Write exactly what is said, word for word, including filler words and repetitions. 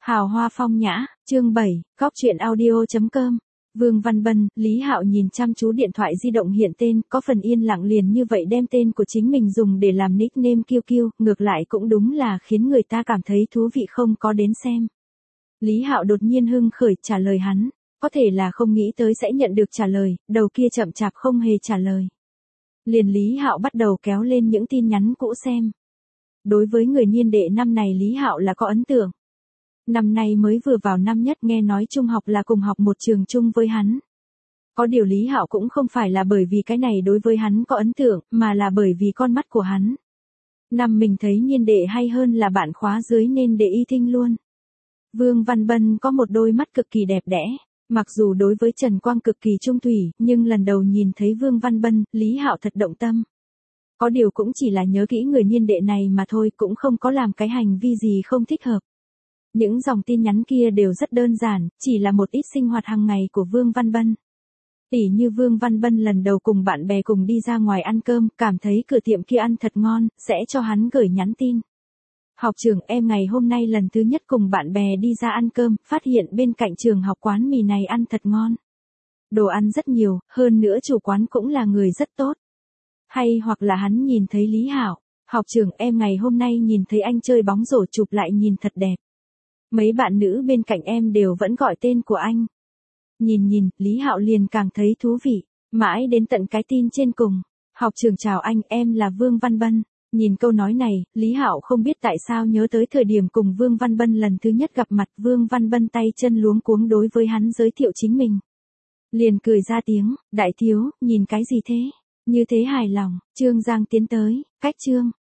Hào hoa phong nhã, chương bảy, góc truyện audio chấm com. Vương Văn Bân, Lý Hạo nhìn chăm chú điện thoại di động hiện tên, có phần yên lặng liền như vậy đem tên của chính mình dùng để làm nickname kiêu kiêu, ngược lại cũng đúng là khiến người ta cảm thấy thú vị không có đến xem. Lý Hạo đột nhiên hưng khởi trả lời hắn, có thể là không nghĩ tới sẽ nhận được trả lời, đầu kia chậm chạp không hề trả lời. Liền Lý Hạo bắt đầu kéo lên những tin nhắn cũ xem. Đối với người niên đệ năm này Lý Hạo là có ấn tượng. Năm nay mới vừa vào năm nhất, nghe nói trung học là cùng học một trường chung với hắn. Có điều Lý Hạo cũng không phải là bởi vì cái này đối với hắn có ấn tượng, mà là bởi vì con mắt của hắn. Năm mình thấy niên đệ hay hơn là bạn khóa dưới nên để y thinh luôn. Vương Văn Bân có một đôi mắt cực kỳ đẹp đẽ. Mặc dù đối với Trần Quang cực kỳ trung thủy, nhưng lần đầu nhìn thấy Vương Văn Bân, Lý Hạo thật động tâm. Có điều cũng chỉ là nhớ kỹ người niên đệ này mà thôi, cũng không có làm cái hành vi gì không thích hợp. Những dòng tin nhắn kia đều rất đơn giản, chỉ là một ít sinh hoạt hàng ngày của Vương Văn Bân. Tỉ như Vương Văn Bân lần đầu cùng bạn bè cùng đi ra ngoài ăn cơm, cảm thấy cửa tiệm kia ăn thật ngon, sẽ cho hắn gửi nhắn tin. Học trưởng, em ngày hôm nay lần thứ nhất cùng bạn bè đi ra ăn cơm, phát hiện bên cạnh trường học quán mì này ăn thật ngon. Đồ ăn rất nhiều, hơn nữa chủ quán cũng là người rất tốt. Hay hoặc là hắn nhìn thấy Lý Hạo, học trưởng, em ngày hôm nay nhìn thấy anh chơi bóng rổ chụp lại nhìn thật đẹp. Mấy bạn nữ bên cạnh em đều vẫn gọi tên của anh. Nhìn nhìn, Lý Hạo liền càng thấy thú vị, mãi đến tận cái tin trên cùng. Học trưởng chào anh, em là Vương Văn Bân. Nhìn câu nói này, Lý Hạo không biết tại sao nhớ tới thời điểm cùng Vương Văn Bân lần thứ nhất gặp mặt, Vương Văn Bân tay chân luống cuống đối với hắn giới thiệu chính mình. Liền cười ra tiếng, đại thiếu, nhìn cái gì thế? Như thế hài lòng, Trương Giang tiến tới, cách Trương.